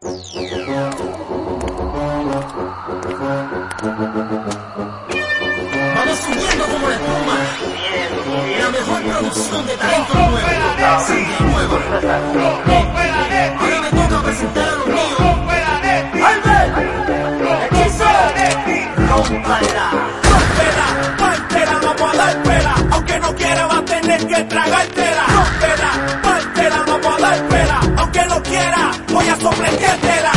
Vamos subiendo como la espuma. La mejor producción de talento nuevo. Sangre nueva. Ahora me toca presentar a los míos. Rómpala. Rómpela, pártela, vamos a dártela. Aunque no quiera va a tener que tragártela. Rómpela, pártela, vamos a dártela. Aunque no quiera, voy a sorprendértela.